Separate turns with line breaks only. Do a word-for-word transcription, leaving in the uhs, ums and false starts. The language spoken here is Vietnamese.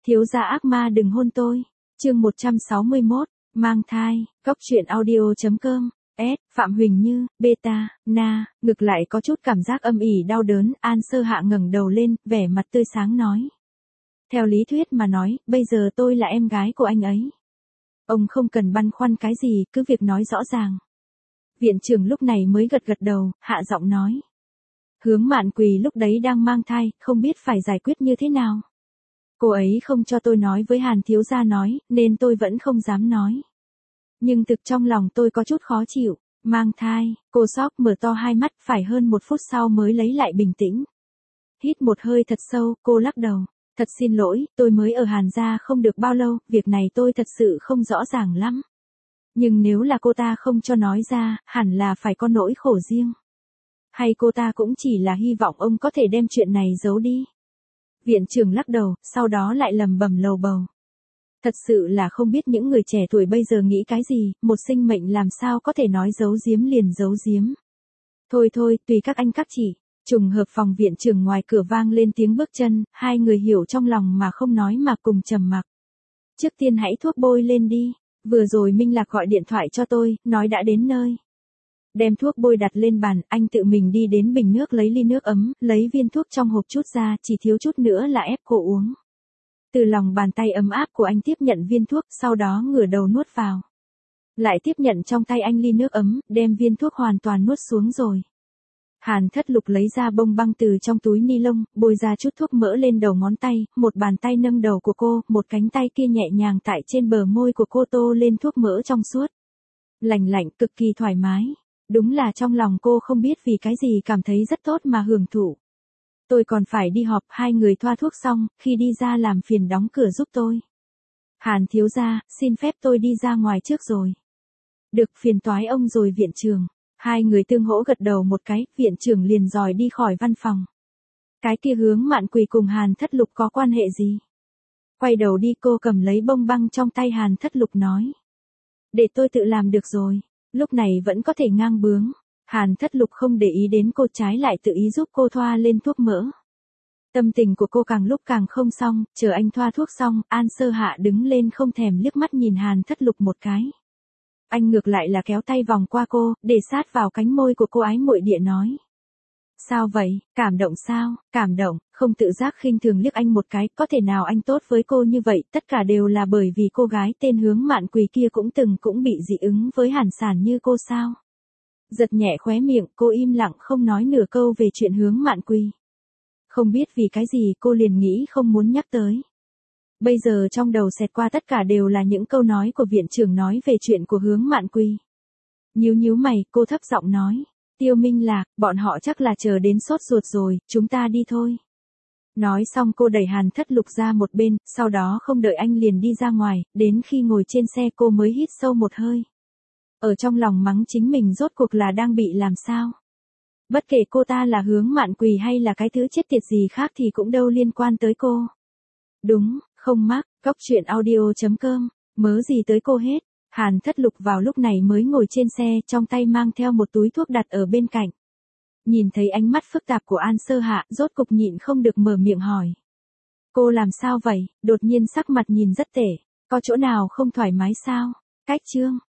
Thiếu gia ác ma đừng hôn tôi. Chương một trăm sáu mươi mốt, mang thai, Cóc truyện audio chấm com. S, Phạm Huỳnh Như, beta, na, ngực lại có chút cảm giác âm ỉ đau đớn, An Sơ Hạ ngẩng đầu lên, vẻ mặt tươi sáng nói. Theo lý thuyết mà nói, bây giờ tôi là em gái của anh ấy. Ông không cần băn khoăn cái gì, cứ việc nói rõ ràng. Viện trưởng lúc này mới gật gật đầu, hạ giọng nói. Hướng Mạn Quỳ lúc đấy đang mang thai, không biết phải giải quyết như thế nào. Cô ấy không cho tôi nói với Hàn thiếu gia nói, nên tôi vẫn không dám nói. Nhưng thực trong lòng tôi có chút khó chịu, mang thai, cô sóc mở to hai mắt, phải hơn một phút sau mới lấy lại bình tĩnh. Hít một hơi thật sâu, cô lắc đầu. Thật xin lỗi, tôi mới ở Hàn gia không được bao lâu, việc này tôi thật sự không rõ ràng lắm. Nhưng nếu là cô ta không cho nói ra, hẳn là phải có nỗi khổ riêng. Hay cô ta cũng chỉ là hy vọng ông có thể đem chuyện này giấu đi. Viện trưởng lắc đầu, sau đó lại lầm bầm lầu bầu. Thật sự là không biết những người trẻ tuổi bây giờ nghĩ cái gì, một sinh mệnh làm sao có thể nói giấu giếm liền giấu giếm. Thôi thôi, tùy các anh các chị. Trùng hợp phòng viện trưởng ngoài cửa vang lên tiếng bước chân, hai người hiểu trong lòng mà không nói mà cùng trầm mặc. Trước tiên hãy thuốc bôi lên đi, vừa rồi Minh Lạc gọi điện thoại cho tôi, nói đã đến nơi. Đem thuốc bôi đặt lên bàn, anh tự mình đi đến bình nước lấy ly nước ấm, lấy viên thuốc trong hộp chút ra, chỉ thiếu chút nữa là ép cô uống. Từ lòng bàn tay ấm áp của anh tiếp nhận viên thuốc, sau đó ngửa đầu nuốt vào. Lại tiếp nhận trong tay anh ly nước ấm, đem viên thuốc hoàn toàn nuốt xuống rồi. Hàn Thất Lục lấy ra bông băng từ trong túi ni lông, bôi ra chút thuốc mỡ lên đầu ngón tay, một bàn tay nâng đầu của cô, một cánh tay kia nhẹ nhàng tại trên bờ môi của cô tô lên thuốc mỡ trong suốt. Lành lạnh, cực kỳ thoải mái. Đúng là trong lòng cô không biết vì cái gì cảm thấy rất tốt mà hưởng thụ. Tôi còn phải đi họp, hai người thoa thuốc xong, khi đi ra làm phiền đóng cửa giúp tôi. Hàn thiếu gia, xin phép tôi đi ra ngoài trước rồi. Được, phiền toái ông rồi viện trưởng. Hai người tương hỗ gật đầu một cái, viện trưởng liền dòi đi khỏi văn phòng. Cái kia Hướng Mạn Quỳ cùng Hàn Thất Lục có quan hệ gì? Quay đầu đi, cô cầm lấy bông băng trong tay Hàn Thất Lục nói. Để tôi tự làm được rồi, lúc này vẫn có thể ngang bướng. Hàn Thất Lục không để ý đến cô, trái lại tự ý giúp cô thoa lên thuốc mỡ. Tâm tình của cô càng lúc càng không xong, chờ anh thoa thuốc xong, An Sơ Hạ đứng lên không thèm liếc mắt nhìn Hàn Thất Lục một cái. Anh ngược lại là kéo tay vòng qua cô, để sát vào cánh môi của cô, ái muội địa nói. Sao vậy, cảm động sao, cảm động, không tự giác khinh thường liếc anh một cái, có thể nào anh tốt với cô như vậy, tất cả đều là bởi vì cô gái tên Hướng Mạn Quỳ kia cũng từng cũng bị dị ứng với Hàn Sản như cô sao. Giật nhẹ khóe miệng, cô im lặng không nói nửa câu về chuyện Hướng Mạn Quỳ. Không biết vì cái gì cô liền nghĩ không muốn nhắc tới. Bây giờ trong đầu xẹt qua tất cả đều là những câu nói của viện trưởng nói về chuyện của Hướng Mạn Quỳ. Nhíu nhíu mày, cô thấp giọng nói. Tiêu Minh Lạc, bọn họ chắc là chờ đến sốt ruột rồi, chúng ta đi thôi. Nói xong cô đẩy Hàn Thất Lục ra một bên, sau đó không đợi anh liền đi ra ngoài, đến khi ngồi trên xe cô mới hít sâu một hơi. Ở trong lòng mắng chính mình rốt cuộc là đang bị làm sao. Bất kể cô ta là Hướng Mạn Quỳ hay là cái thứ chết tiệt gì khác thì cũng đâu liên quan tới cô. Đúng, không mắc, Cóc truyện audio chấm com, mớ gì tới cô hết. Hàn Thất Lục vào lúc này mới ngồi trên xe, trong tay mang theo một túi thuốc đặt ở bên cạnh. Nhìn thấy ánh mắt phức tạp của An Sơ Hạ, rốt cục nhịn không được mở miệng hỏi. Cô làm sao vậy, đột nhiên sắc mặt nhìn rất tệ, có chỗ nào không thoải mái sao? Cách chương,